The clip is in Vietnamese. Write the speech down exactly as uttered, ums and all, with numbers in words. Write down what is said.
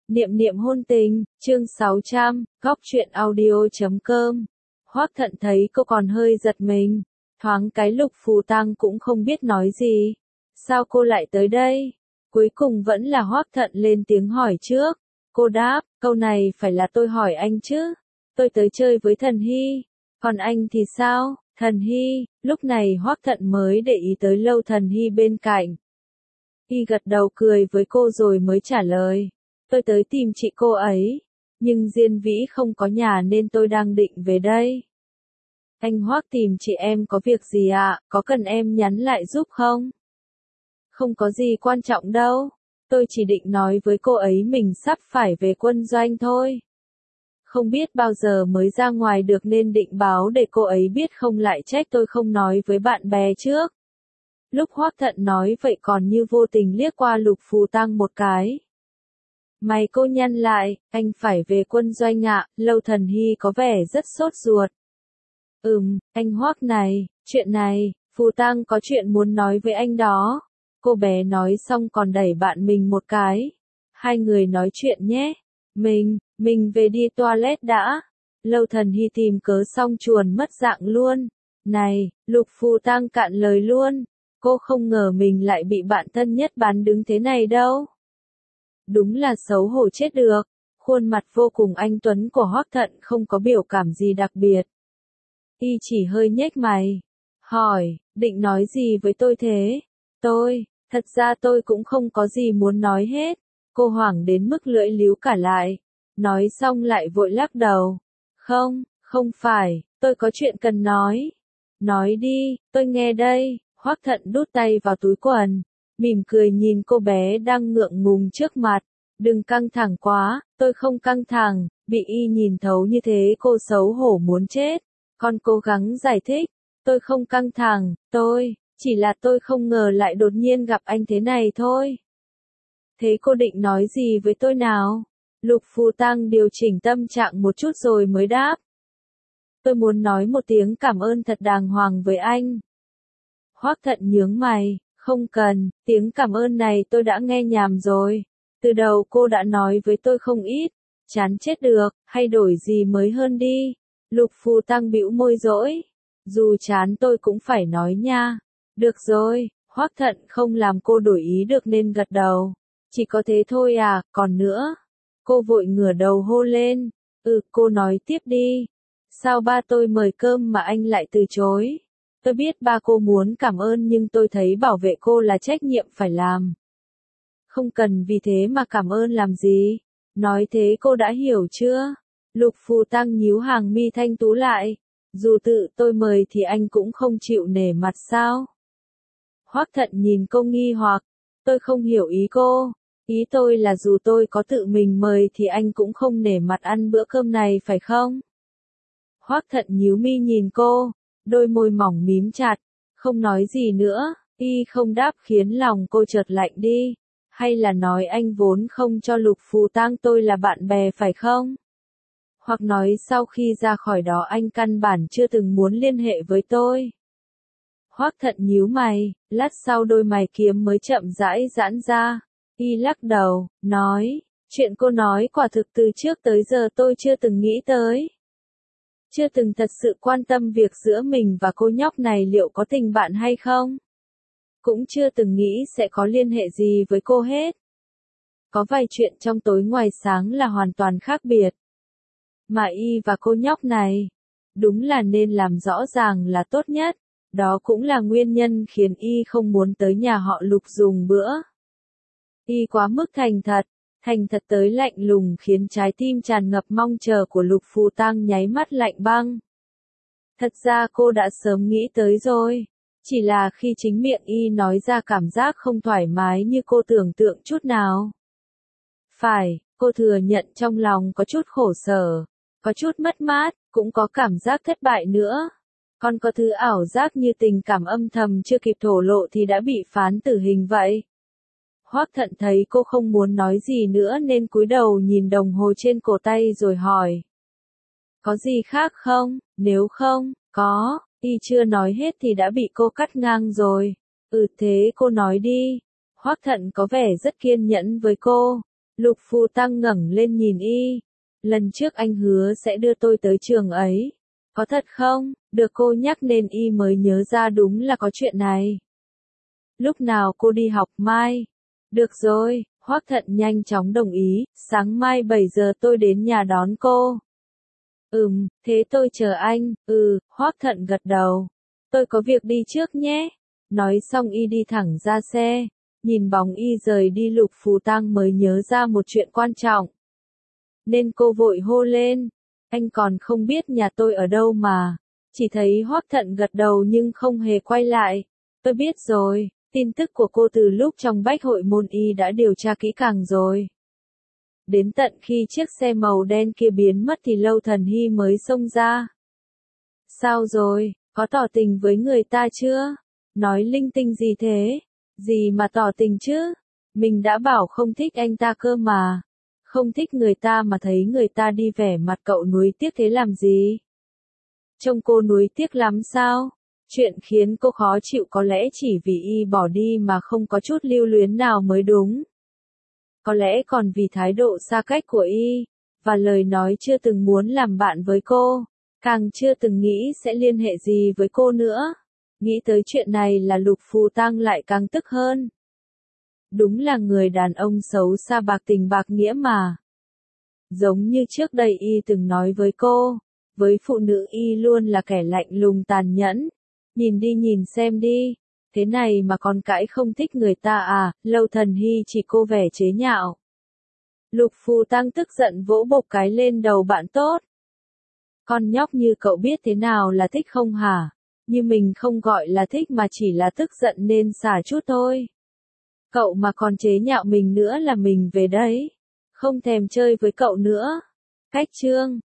Niệm niệm hôn tình, chương sáu trăm, góc truyện audio chấm com. Hoắc Thận thấy cô còn hơi giật mình, thoáng cái Lục Phù Tăng cũng không biết nói gì. Sao cô lại tới đây? Cuối cùng vẫn là Hoắc Thận lên tiếng hỏi trước. Cô đáp, câu này phải là tôi hỏi anh chứ. Tôi tới chơi với Thần Hy. Còn anh thì sao? Thần Hy, lúc này Hoắc Thận mới để ý tới Lâu Thần Hy bên cạnh. Y gật đầu cười với cô rồi mới trả lời. Tôi tới tìm chị cô ấy, nhưng Diên Vĩ không có nhà nên tôi đang định về đây. Anh Hoắc tìm chị em có việc gì ạ, có cần em nhắn lại giúp không? Không có gì quan trọng đâu, tôi chỉ định nói với cô ấy mình sắp phải về quân doanh thôi. Không biết bao giờ mới ra ngoài được nên định báo để cô ấy biết không lại trách tôi không nói với bạn bè trước. Lúc Hoắc Thận nói vậy còn như vô tình liếc qua Lục Phù Tăng một cái. Mày cô nhăn lại, anh phải về quân doanh ạ, Lâu Thần Hy có vẻ rất sốt ruột. Ừm, anh Hoắc này, chuyện này, Phù Tăng có chuyện muốn nói với anh đó. Cô bé nói xong còn đẩy bạn mình một cái. Hai người nói chuyện nhé. Mình, mình về đi toilet đã. Lâu Thần Hy tìm cớ xong chuồn mất dạng luôn. Này, Lục Phù Tăng cạn lời luôn. Cô không ngờ mình lại bị bạn thân nhất bán đứng thế này đâu. Đúng là xấu hổ chết được. Khuôn mặt vô cùng anh tuấn của Hoắc Thận không có biểu cảm gì đặc biệt. Y chỉ hơi nhếch mày. Hỏi, định nói gì với tôi thế? Tôi, thật ra tôi cũng không có gì muốn nói hết. Cô hoảng đến mức lưỡi líu cả lại. Nói xong lại vội lắc đầu. Không, không phải, tôi có chuyện cần nói. Nói đi, tôi nghe đây. Hoắc Thận đút tay vào túi quần. Mỉm cười nhìn cô bé đang ngượng ngùng trước mặt. Đừng căng thẳng quá, tôi không căng thẳng, bị y nhìn thấu như thế cô xấu hổ muốn chết. Con cố gắng giải thích, tôi không căng thẳng, tôi, chỉ là tôi không ngờ lại đột nhiên gặp anh thế này thôi. Thế cô định nói gì với tôi nào? Lục Phù Tăng điều chỉnh tâm trạng một chút rồi mới đáp. Tôi muốn nói một tiếng cảm ơn thật đàng hoàng với anh. Hoắc Thận nhướng mày, không cần, tiếng cảm ơn này tôi đã nghe nhàm rồi. Từ đầu cô đã nói với tôi không ít, chán chết được, hay đổi gì mới hơn đi. Lục Phù Tăng bĩu môi dỗi. Dù chán tôi cũng phải nói nha. Được rồi, Hoắc Thận không làm cô đổi ý được nên gật đầu. Chỉ có thế thôi à, còn nữa. Cô vội ngửa đầu hô lên. Ừ, cô nói tiếp đi. Sao ba tôi mời cơm mà anh lại từ chối? Tôi biết ba cô muốn cảm ơn nhưng tôi thấy bảo vệ cô là trách nhiệm phải làm. Không cần vì thế mà cảm ơn làm gì. Nói thế cô đã hiểu chưa? Lục Phù Tăng nhíu hàng mi thanh tú lại. Dù tự tôi mời thì anh cũng không chịu nể mặt sao? Hoắc Thận nhìn cô nghi hoặc. Tôi không hiểu ý cô. Ý tôi là dù tôi có tự mình mời thì anh cũng không nể mặt ăn bữa cơm này phải không? Hoắc Thận nhíu mi nhìn cô. Đôi môi mỏng mím chặt. Không nói gì nữa. Y không đáp khiến lòng cô chợt lạnh đi. Hay là nói anh vốn không cho Lục Phù Tăng tôi là bạn bè phải không? Hoặc nói sau khi ra khỏi đó anh căn bản chưa từng muốn liên hệ với tôi. Hoắc Thận nhíu mày, lát sau đôi mày kiếm mới chậm rãi giãn ra. Y lắc đầu, nói, chuyện cô nói quả thực từ trước tới giờ tôi chưa từng nghĩ tới. Chưa từng thật sự quan tâm việc giữa mình và cô nhóc này liệu có tình bạn hay không. Cũng chưa từng nghĩ sẽ có liên hệ gì với cô hết. Có vài chuyện trong tối ngoài sáng là hoàn toàn khác biệt. Mà y và cô nhóc này, đúng là nên làm rõ ràng là tốt nhất. Đó cũng là nguyên nhân khiến y không muốn tới nhà họ Lục dùng bữa. Y quá mức thành thật, thành thật tới lạnh lùng khiến trái tim tràn ngập mong chờ của Lục Phù Tăng nháy mắt lạnh băng. Thật ra cô đã sớm nghĩ tới rồi. Chỉ là khi chính miệng y nói ra cảm giác không thoải mái như cô tưởng tượng chút nào. Phải, cô thừa nhận trong lòng có chút khổ sở, có chút mất mát, cũng có cảm giác thất bại nữa. Còn có thứ ảo giác như tình cảm âm thầm chưa kịp thổ lộ thì đã bị phán tử hình vậy. Hoắc Thận thấy cô không muốn nói gì nữa nên cúi đầu nhìn đồng hồ trên cổ tay rồi hỏi. Có gì khác không? Nếu không, có. Y chưa nói hết thì đã bị cô cắt ngang rồi. Ừ thế cô nói đi. Hoắc Thận có vẻ rất kiên nhẫn với cô. Lục Phù Tăng ngẩng lên nhìn y. Lần trước anh hứa sẽ đưa tôi tới trường ấy. Có thật không? Được cô nhắc nên y mới nhớ ra đúng là có chuyện này. Lúc nào cô đi học mai? Được rồi, Hoắc Thận nhanh chóng đồng ý, sáng mai bảy giờ tôi đến nhà đón cô. Ừm, thế tôi chờ anh, ừ, Hoắc Thận gật đầu. Tôi có việc đi trước nhé. Nói xong y đi thẳng ra xe. Nhìn bóng y rời đi Lục Phù Tăng mới nhớ ra một chuyện quan trọng. Nên cô vội hô lên. Anh còn không biết nhà tôi ở đâu mà. Chỉ thấy Hoắc Thận gật đầu nhưng không hề quay lại. Tôi biết rồi, tin tức của cô từ lúc trong bách hội môn y đã điều tra kỹ càng rồi. Đến tận khi chiếc xe màu đen kia biến mất thì Lâu Thần Hy mới xông ra. Sao rồi, có tỏ tình với người ta chưa? Nói linh tinh gì thế? Gì mà tỏ tình chứ? Mình đã bảo không thích anh ta cơ mà. Không thích người ta mà thấy người ta đi vẻ mặt cậu nuối tiếc thế làm gì? Trông cô nuối tiếc lắm sao? Chuyện khiến cô khó chịu có lẽ chỉ vì y bỏ đi mà không có chút lưu luyến nào mới đúng. Có lẽ còn vì thái độ xa cách của y, và lời nói chưa từng muốn làm bạn với cô, càng chưa từng nghĩ sẽ liên hệ gì với cô nữa. Nghĩ tới chuyện này là Lục Phù Tăng lại càng tức hơn. Đúng là người đàn ông xấu xa bạc tình bạc nghĩa mà. Giống như trước đây y từng nói với cô, với phụ nữ y luôn là kẻ lạnh lùng tàn nhẫn. Nhìn đi nhìn xem đi, thế này mà còn cãi không thích người ta à? Lâu Thần Hy chỉ cô vẻ chế nhạo. Lục Phù Tăng tức giận vỗ bộc cái lên đầu bạn tốt. Con nhóc như cậu biết thế nào là thích không hả? Như mình không gọi là thích mà chỉ là tức giận nên xả chút thôi. Cậu mà còn chế nhạo mình nữa là mình về đấy. Không thèm chơi với cậu nữa. Cách chương